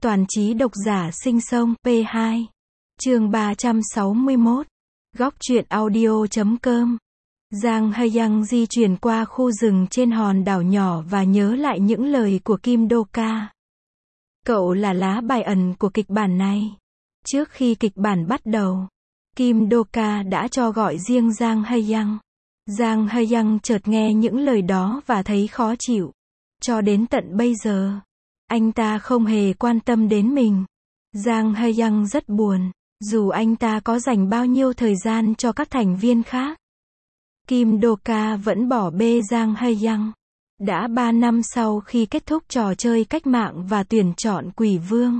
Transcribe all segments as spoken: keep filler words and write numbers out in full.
Toàn trí độc giả sinh sông P hai. Chương ba trăm sáu mươi mốt. Góc truyện audio chấm com. Giang Hae-young di chuyển qua khu rừng trên hòn đảo nhỏ và nhớ lại những lời của Kim Do-ka. Cậu là lá bài ẩn của kịch bản này. Trước khi kịch bản bắt đầu, Kim Do-ka đã cho gọi riêng Giang Hae-young. Giang Hae-young chợt nghe những lời đó và thấy khó chịu. Cho đến tận bây giờ, anh ta không hề quan tâm đến mình. Giang Hae-young rất buồn, dù anh ta có dành bao nhiêu thời gian cho các thành viên khác. Kim Do-ka vẫn bỏ bê Giang Hae-young. Đã ba năm sau khi kết thúc trò chơi cách mạng và tuyển chọn quỷ vương,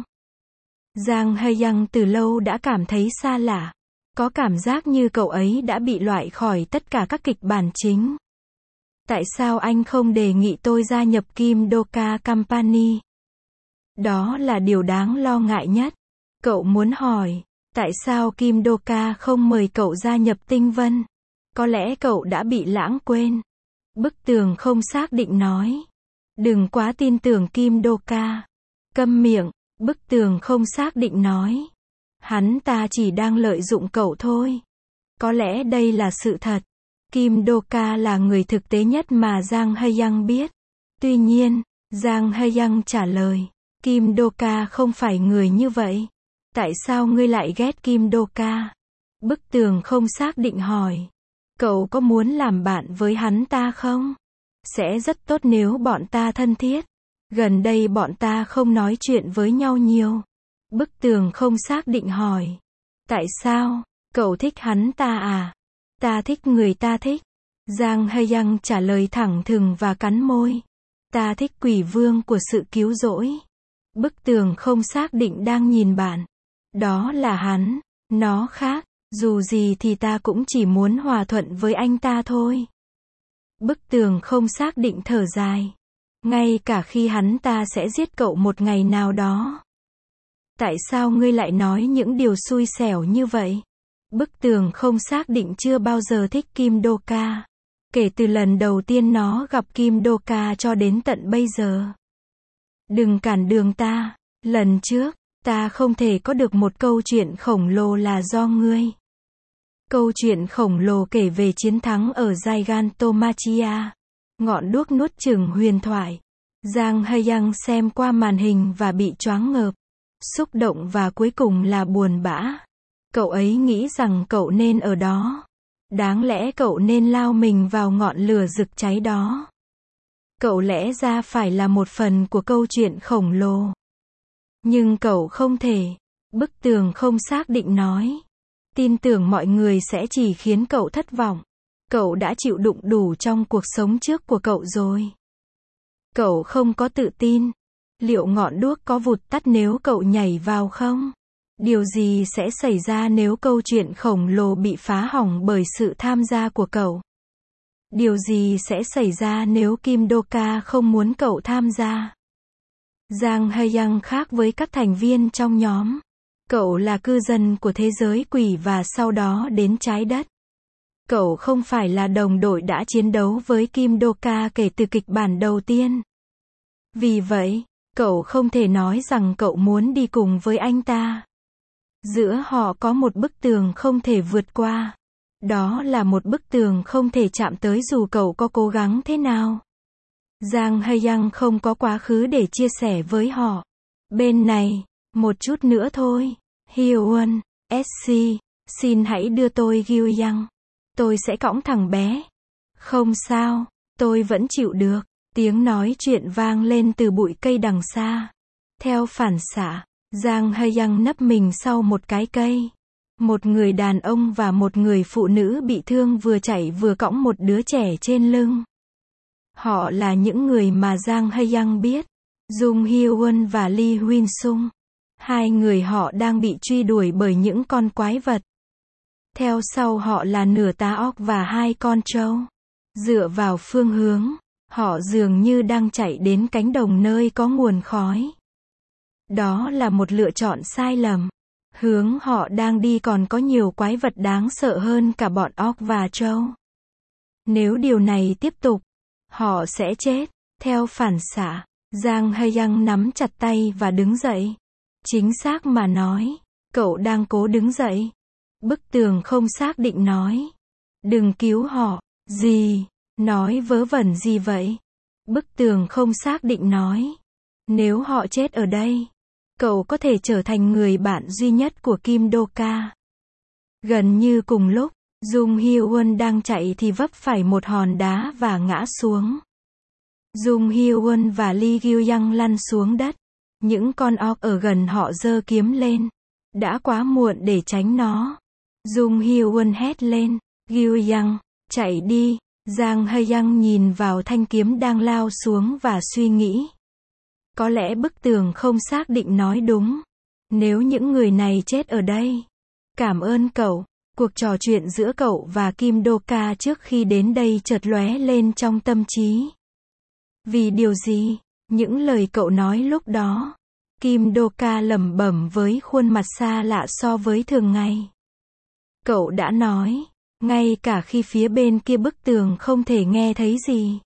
Giang Hae-young từ lâu đã cảm thấy xa lạ. Có cảm giác như cậu ấy đã bị loại khỏi tất cả các kịch bản chính. Tại sao anh không đề nghị tôi gia nhập Kim Do-ka Company? Đó là điều đáng lo ngại nhất. Cậu muốn hỏi, tại sao Kim Do-ka không mời cậu gia nhập Tinh Vân? Có lẽ cậu đã bị lãng quên. Bức tường không xác định nói. Đừng quá tin tưởng Kim Do-ka. Câm miệng, bức tường không xác định nói. Hắn ta chỉ đang lợi dụng cậu thôi. Có lẽ đây là sự thật. Kim Do-ka là người thực tế nhất mà Giang Hae-young biết. Tuy nhiên, Giang Hae-young trả lời, Kim Do-ka không phải người như vậy. Tại sao ngươi lại ghét Kim Do-ka? Bức tường không xác định hỏi. Cậu có muốn làm bạn với hắn ta không? Sẽ rất tốt nếu bọn ta thân thiết. Gần đây bọn ta không nói chuyện với nhau nhiều. Bức tường không xác định hỏi. Tại sao? Cậu thích hắn ta à? Ta thích người ta thích. Giang Hae-young trả lời thẳng thừng và cắn môi. Ta thích quỷ vương của sự cứu rỗi. Bức tường không xác định đang nhìn bạn. Đó là hắn. Nó khác. Dù gì thì ta cũng chỉ muốn hòa thuận với anh ta thôi. Bức tường không xác định thở dài. Ngay cả khi hắn ta sẽ giết cậu một ngày nào đó. Tại sao ngươi lại nói những điều xui xẻo như vậy? Bức tường không xác định chưa bao giờ thích Kim Do-ka. Kể từ lần đầu tiên nó gặp Kim Do-ka cho đến tận bây giờ. Đừng cản đường ta. Lần trước, ta không thể có được một câu chuyện khổng lồ là do ngươi. Câu chuyện khổng lồ kể về chiến thắng ở Gigantomachia. Ngọn đuốc nuốt chửng huyền thoại. Giang Hae-young xem qua màn hình và bị choáng ngợp. Xúc động và cuối cùng là buồn bã. Cậu ấy nghĩ rằng cậu nên ở đó. Đáng lẽ cậu nên lao mình vào ngọn lửa rực cháy đó. Cậu lẽ ra phải là một phần của câu chuyện khổng lồ. Nhưng cậu không thể. Bức tường không xác định nói. Tin tưởng mọi người sẽ chỉ khiến cậu thất vọng. Cậu đã chịu đựng đủ trong cuộc sống trước của cậu rồi. Cậu không có tự tin. Liệu ngọn đuốc có vụt tắt nếu cậu nhảy vào không? Điều gì sẽ xảy ra nếu câu chuyện khổng lồ bị phá hỏng bởi sự tham gia của cậu? Điều gì sẽ xảy ra nếu Kim Do-ka không muốn cậu tham gia? Giang Hae-young khác với các thành viên trong nhóm. Cậu là cư dân của thế giới quỷ và sau đó đến trái đất. Cậu không phải là đồng đội đã chiến đấu với Kim Do-ka kể từ kịch bản đầu tiên. Vì vậy, cậu không thể nói rằng cậu muốn đi cùng với anh ta. Giữa họ có một bức tường không thể vượt qua. Đó là một bức tường không thể chạm tới dù cậu có cố gắng thế nào. Giang Hae-young không có quá khứ để chia sẻ với họ. Bên này, một chút nữa thôi. Hyo-won, ét xê, xin hãy đưa tôi Gyu-young. Tôi sẽ cõng thằng bé. Không sao, tôi vẫn chịu được. Tiếng nói chuyện vang lên từ bụi cây đằng xa. Theo phản xạ, Giang Hae-young nấp mình sau một cái cây. Một người đàn ông và một người phụ nữ bị thương vừa chạy vừa cõng một đứa trẻ trên lưng. Họ là những người mà Giang Hae-young biết. Jung Hyo-won và Lee Win-sung. Hai người họ đang bị truy đuổi bởi những con quái vật. Theo sau họ là nửa tá óc và hai con trâu. Dựa vào phương hướng, họ dường như đang chạy đến cánh đồng nơi có nguồn khói. Đó là một lựa chọn sai lầm. Hướng họ đang đi còn có nhiều quái vật đáng sợ hơn cả bọn óc và trâu. Nếu điều này tiếp tục, họ sẽ chết. Theo phản xạ, Giang Hae-young nắm chặt tay và đứng dậy. Chính xác mà nói, cậu đang cố đứng dậy. Bức tường không xác định nói. Đừng cứu họ. Gì? Nói vớ vẩn gì vậy? Bức tường không xác định nói. Nếu họ chết ở đây, cậu có thể trở thành người bạn duy nhất của Kim Do-ka. Gần như cùng lúc, Jung Hyo-won đang chạy thì vấp phải một hòn đá và ngã xuống. Jung Hyo-won và Lee Gyu-young lăn xuống đất. Những con orc ở gần họ giơ kiếm lên. Đã quá muộn để tránh nó. Jung Hyo-won hét lên. Gyu-young, chạy đi. Jang Hae-young nhìn vào thanh kiếm đang lao xuống và suy nghĩ. Có lẽ bức tường không xác định nói đúng. Nếu những người này chết ở đây. Cảm ơn cậu. Cuộc trò chuyện giữa cậu và Kim Do-ka trước khi đến đây chợt lóe lên trong tâm trí. Vì điều gì? Những lời cậu nói lúc đó. Kim Do-ka lẩm bẩm với khuôn mặt xa lạ so với thường ngày. Cậu đã nói, ngay cả khi phía bên kia bức tường không thể nghe thấy gì.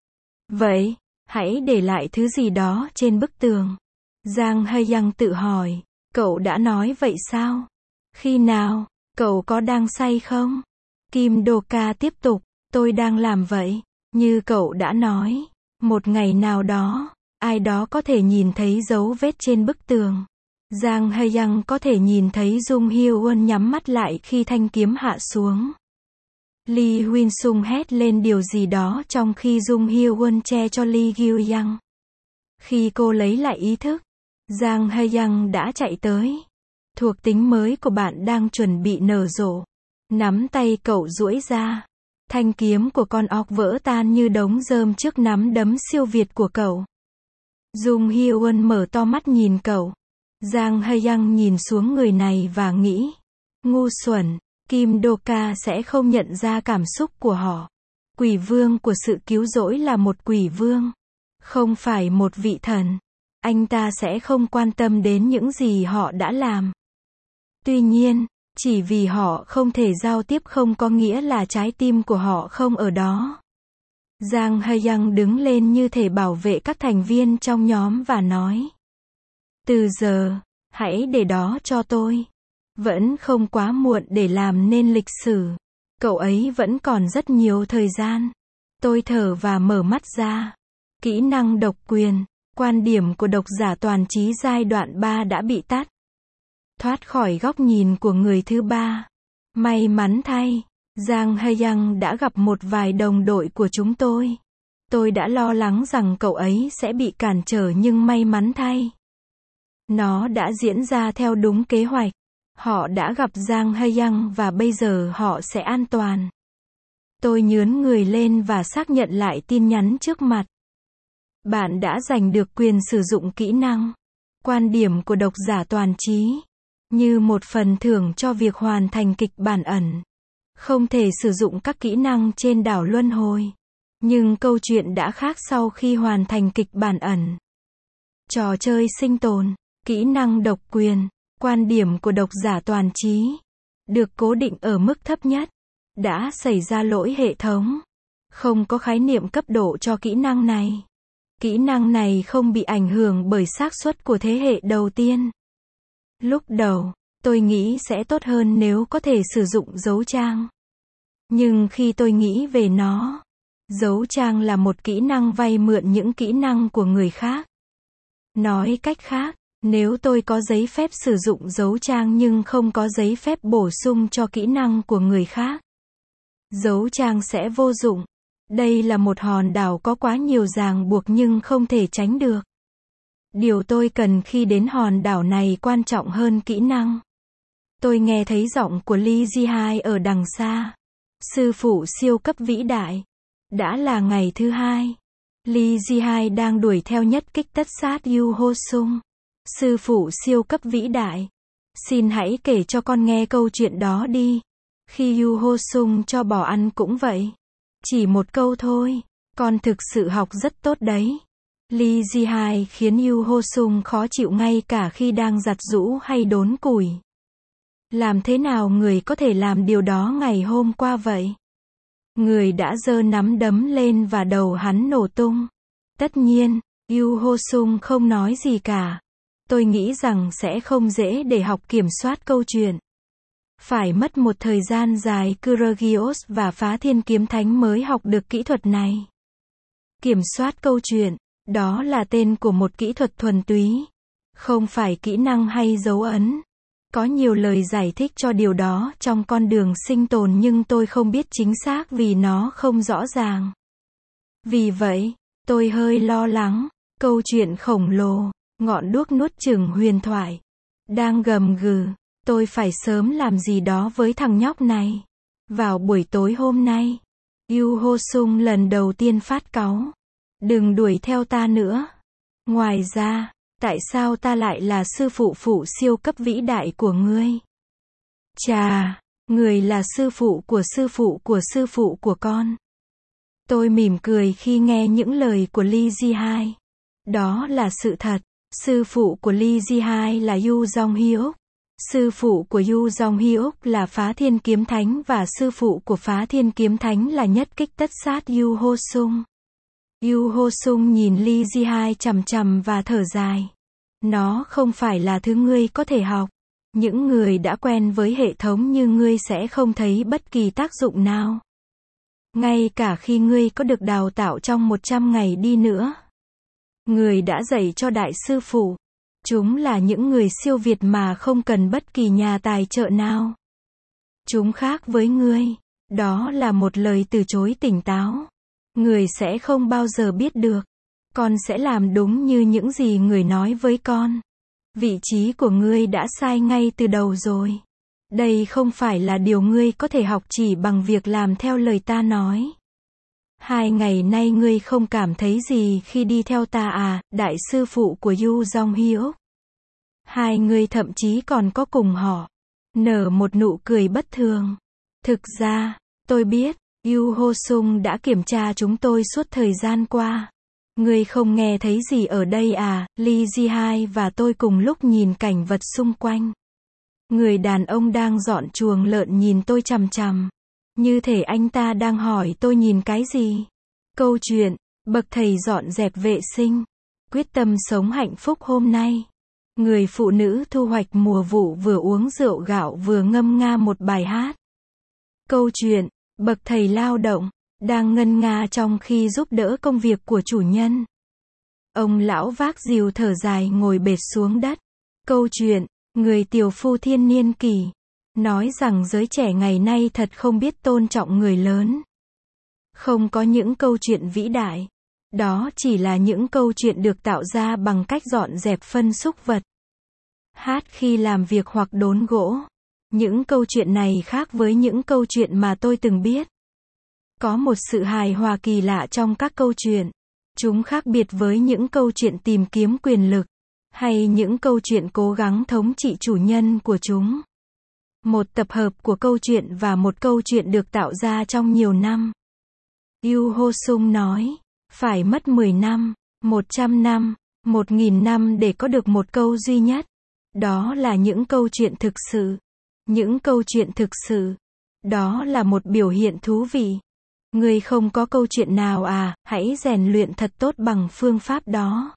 Vậy, hãy để lại thứ gì đó trên bức tường. Jang Hae-young tự hỏi, cậu đã nói vậy sao? Khi nào? Cậu có đang say không? Kim Do-ka tiếp tục, tôi đang làm vậy. Như cậu đã nói, một ngày nào đó, ai đó có thể nhìn thấy dấu vết trên bức tường. Jang Hae-young có thể nhìn thấy Jung Hyo-won nhắm mắt lại khi thanh kiếm hạ xuống. Lee Huynh-sung hét lên điều gì đó trong khi Jung Hyo-won che cho Lee Gyu-young. Khi cô lấy lại ý thức, Jang Hae-young đã chạy tới. Thuộc tính mới của bạn đang chuẩn bị nở rộ. Nắm tay cậu duỗi ra. Thanh kiếm của con orc vỡ tan như đống rơm trước nắm đấm siêu việt của cậu. Jung Hyo-won mở to mắt nhìn cậu. Jang Hae-young nhìn xuống người này và nghĩ. Ngu xuẩn, Kim Do-ka sẽ không nhận ra cảm xúc của họ. Quỷ vương của sự cứu rỗi là một quỷ vương. Không phải một vị thần. Anh ta sẽ không quan tâm đến những gì họ đã làm. Tuy nhiên, chỉ vì họ không thể giao tiếp không có nghĩa là trái tim của họ không ở đó. Jang Hae-young đứng lên như thể bảo vệ các thành viên trong nhóm và nói. Từ giờ, hãy để đó cho tôi. Vẫn không quá muộn để làm nên lịch sử. Cậu ấy vẫn còn rất nhiều thời gian. Tôi thở và mở mắt ra. Kỹ năng độc quyền. Quan điểm của độc giả toàn trí giai đoạn ba đã bị tắt. Thoát khỏi góc nhìn của người thứ ba. May mắn thay, Jang Hae-young đã gặp một vài đồng đội của chúng tôi. Tôi đã lo lắng rằng cậu ấy sẽ bị cản trở nhưng may mắn thay. Nó đã diễn ra theo đúng kế hoạch. Họ đã gặp Jang Hae-young và bây giờ họ sẽ an toàn. Tôi nhướn người lên và xác nhận lại tin nhắn trước mặt. Bạn đã giành được quyền sử dụng kỹ năng. Quan điểm của độc giả toàn trí. Như một phần thưởng cho việc hoàn thành kịch bản ẩn. Không thể sử dụng các kỹ năng trên đảo luân hồi. Nhưng câu chuyện đã khác sau khi hoàn thành kịch bản ẩn. Trò chơi sinh tồn. Kỹ năng độc quyền. Quan điểm của độc giả toàn trí. Được cố định ở mức thấp nhất. Đã xảy ra lỗi hệ thống. Không có khái niệm cấp độ cho kỹ năng này. Kỹ năng này không bị ảnh hưởng bởi xác suất của thế hệ đầu tiên. Lúc đầu, tôi nghĩ sẽ tốt hơn nếu có thể sử dụng dấu trang. Nhưng khi tôi nghĩ về nó, dấu trang là một kỹ năng vay mượn những kỹ năng của người khác. Nói cách khác, nếu tôi có giấy phép sử dụng dấu trang nhưng không có giấy phép bổ sung cho kỹ năng của người khác, dấu trang sẽ vô dụng. Đây là một hòn đảo có quá nhiều ràng buộc nhưng không thể tránh được. Điều tôi cần khi đến hòn đảo này quan trọng hơn kỹ năng. Tôi nghe thấy giọng của Lee Ji-hai ở đằng xa. Sư phụ siêu cấp vĩ đại. Đã là ngày thứ hai. Lee Ji-hai đang đuổi theo nhất kích tất sát Yu Ho-sung. Sư phụ siêu cấp vĩ đại. Xin hãy kể cho con nghe câu chuyện đó đi. Khi Yu Ho-sung cho bò ăn cũng vậy. Chỉ một câu thôi. Con thực sự học rất tốt đấy. Lee Ji-hai khiến Yu Ho-sung khó chịu ngay cả khi đang giặt giũ hay đốn củi. Làm thế nào người có thể làm điều đó ngày hôm qua vậy? Người đã giơ nắm đấm lên và đầu hắn nổ tung. Tất nhiên, Yu Ho-sung không nói gì cả. Tôi nghĩ rằng sẽ không dễ để học kiểm soát câu chuyện. Phải mất một thời gian dài Kyrgios và Phá Thiên Kiếm Thánh mới học được kỹ thuật này. Kiểm soát câu chuyện, đó là tên của một kỹ thuật thuần túy, không phải kỹ năng hay dấu ấn. Có nhiều lời giải thích cho điều đó trong con đường sinh tồn nhưng tôi không biết chính xác vì nó không rõ ràng. Vì vậy, tôi hơi lo lắng. Câu chuyện khổng lồ, ngọn đuốc nuốt chửng huyền thoại, đang gầm gừ. Tôi phải sớm làm gì đó với thằng nhóc này. Vào buổi tối hôm nay, Yu Ho Sung lần đầu tiên phát cáu. Đừng đuổi theo ta nữa. Ngoài ra, tại sao ta lại là sư phụ phụ siêu cấp vĩ đại của ngươi? Chà, người là sư phụ của sư phụ của sư phụ của con. Tôi mỉm cười khi nghe những lời của Lee Ji-hai. Đó là sự thật. Sư phụ của Lee Ji-hai là Yu Jong-hyuk. Sư phụ của Yu Jong-hyuk là Phá Thiên Kiếm Thánh và sư phụ của Phá Thiên Kiếm Thánh là nhất kích tất sát Yu Ho Sung. Yu Ho Sung nhìn Lee Ji-hai chằm chằm và thở dài. Nó không phải là thứ ngươi có thể học. Những người đã quen với hệ thống như ngươi sẽ không thấy bất kỳ tác dụng nào. Ngay cả khi ngươi có được đào tạo trong một trăm ngày đi nữa. Người đã dạy cho đại sư phụ. Chúng là những người siêu việt mà không cần bất kỳ nhà tài trợ nào. Chúng khác với ngươi. Đó là một lời từ chối tỉnh táo. Người sẽ không bao giờ biết được. Con sẽ làm đúng như những gì người nói với con. Vị trí của ngươi đã sai ngay từ đầu rồi. Đây không phải là điều ngươi có thể học chỉ bằng việc làm theo lời ta nói. Hai ngày nay ngươi không cảm thấy gì khi đi theo ta à, đại sư phụ của Yu Jong-hyuk. Hai người thậm chí còn có cùng họ. Nở một nụ cười bất thường. Thực ra, tôi biết, Yu Ho Sung đã kiểm tra chúng tôi suốt thời gian qua. Ngươi không nghe thấy gì ở đây à? Lee Ji-hai và tôi cùng lúc nhìn cảnh vật xung quanh. Người đàn ông đang dọn chuồng lợn nhìn tôi chằm chằm. Như thể anh ta đang hỏi tôi nhìn cái gì. Câu chuyện, bậc thầy dọn dẹp vệ sinh. Quyết tâm sống hạnh phúc hôm nay. Người phụ nữ thu hoạch mùa vụ vừa uống rượu gạo vừa ngâm nga một bài hát. Câu chuyện, bậc thầy lao động, đang ngân nga trong khi giúp đỡ công việc của chủ nhân. Ông lão vác rìu thở dài ngồi bệt xuống đất. Câu chuyện, người tiểu phu thiên niên kỷ, nói rằng giới trẻ ngày nay thật không biết tôn trọng người lớn. Không có những câu chuyện vĩ đại. Đó chỉ là những câu chuyện được tạo ra bằng cách dọn dẹp phân súc vật. Hát khi làm việc hoặc đốn gỗ. Những câu chuyện này khác với những câu chuyện mà tôi từng biết. Có một sự hài hòa kỳ lạ trong các câu chuyện. Chúng khác biệt với những câu chuyện tìm kiếm quyền lực, hay những câu chuyện cố gắng thống trị chủ nhân của chúng. Một tập hợp của câu chuyện và một câu chuyện được tạo ra trong nhiều năm. Yu Ho Sung nói, phải mất mười năm, một trăm năm, một nghìn năm để có được một câu duy nhất. Đó là những câu chuyện thực sự. Những câu chuyện thực sự. Đó là một biểu hiện thú vị. Ngươi không có câu chuyện nào à, hãy rèn luyện thật tốt bằng phương pháp đó.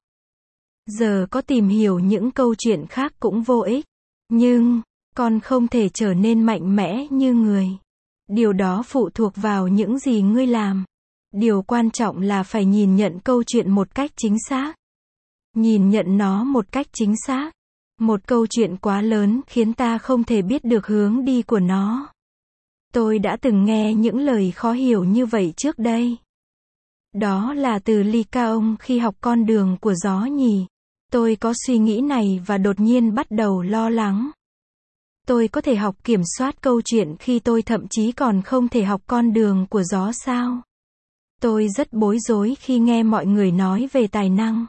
Giờ có tìm hiểu những câu chuyện khác cũng vô ích. Nhưng, con không thể trở nên mạnh mẽ như người. Điều đó phụ thuộc vào những gì ngươi làm. Điều quan trọng là phải nhìn nhận câu chuyện một cách chính xác. Nhìn nhận nó một cách chính xác. Một câu chuyện quá lớn khiến ta không thể biết được hướng đi của nó. Tôi đã từng nghe những lời khó hiểu như vậy trước đây. Đó là từ Lee Kaong khi học con đường của gió nhì. Tôi có suy nghĩ này và đột nhiên bắt đầu lo lắng. Tôi có thể học kiểm soát câu chuyện khi tôi thậm chí còn không thể học con đường của gió sao? Tôi rất bối rối khi nghe mọi người nói về tài năng.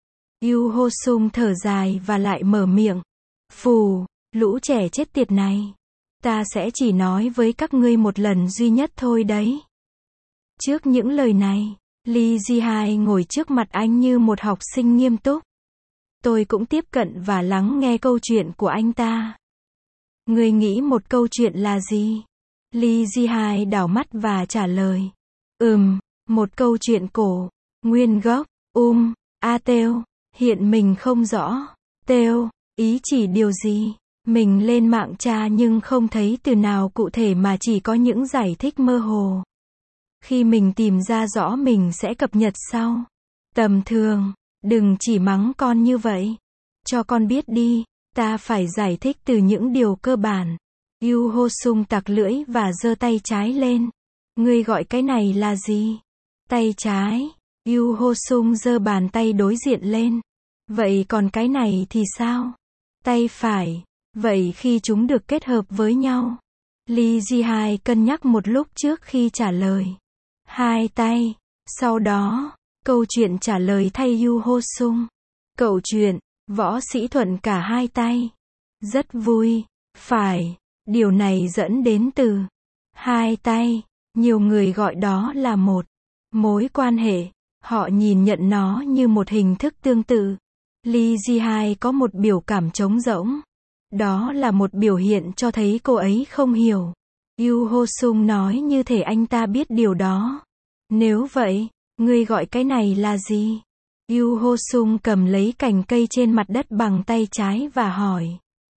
Yu Ho Sung thở dài và lại mở miệng. Phù, lũ trẻ chết tiệt này. Ta sẽ chỉ nói với các ngươi một lần duy nhất thôi đấy. Trước những lời này, Lee Ji-hai ngồi trước mặt anh như một học sinh nghiêm túc. Tôi cũng tiếp cận và lắng nghe câu chuyện của anh ta. Ngươi nghĩ một câu chuyện là gì? Lee Ji-hai đảo mắt và trả lời. Ừm, một câu chuyện cổ. Nguyên gốc, um, a têu, hiện mình không rõ. Têu, ý chỉ điều gì? Mình lên mạng tra nhưng không thấy từ nào cụ thể mà chỉ có những giải thích mơ hồ. Khi mình tìm ra rõ mình sẽ cập nhật sau. Tầm thường, đừng chỉ mắng con như vậy. Cho con biết đi, ta phải giải thích từ những điều cơ bản. Yu Ho Sung tặc lưỡi và giơ tay trái lên. Ngươi gọi cái này là gì? Tay trái. Yu Ho Sung giơ bàn tay đối diện lên. Vậy còn cái này thì sao? Tay phải. Vậy khi chúng được kết hợp với nhau? Lee Ji-hai cân nhắc một lúc trước khi trả lời. Hai tay. Sau đó, câu chuyện trả lời thay Yu Ho Sung. Cậu chuyện, võ sĩ thuận cả hai tay. Rất vui. Phải. Điều này dẫn đến từ hai tay. Nhiều người gọi đó là một mối quan hệ. Họ nhìn nhận nó như một hình thức tương tự. Lee Ji-hai có một biểu cảm trống rỗng. Đó là một biểu hiện cho thấy cô ấy không hiểu. Yu Ho Sung nói như thể anh ta biết điều đó. Nếu vậy, ngươi gọi cái này là gì? Yu Ho Sung cầm lấy cành cây trên mặt đất bằng tay trái và hỏi.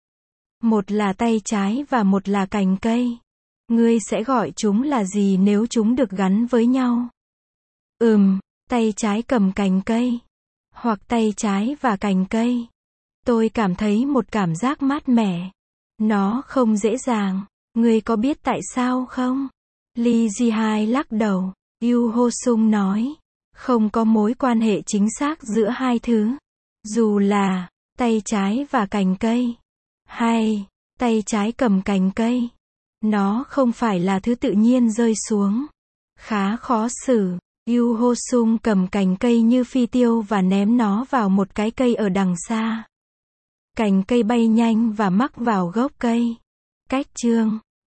Một là tay trái và một là cành cây. Ngươi sẽ gọi chúng là gì nếu chúng được gắn với nhau? Ừm, tay trái cầm cành cây. Hoặc tay trái và cành cây. Tôi cảm thấy một cảm giác mát mẻ. Nó không dễ dàng. Ngươi có biết tại sao không? Lee Ji-hai lắc đầu. Yu Ho Sung nói. Không có mối quan hệ chính xác giữa hai thứ. Dù là tay trái và cành cây. Hay tay trái cầm cành cây. Nó không phải là thứ tự nhiên rơi xuống. Khá khó xử. Yu Ho Sung cầm cành cây như phi tiêu và ném nó vào một cái cây ở đằng xa. Cành cây bay nhanh và mắc vào gốc cây. Cách chương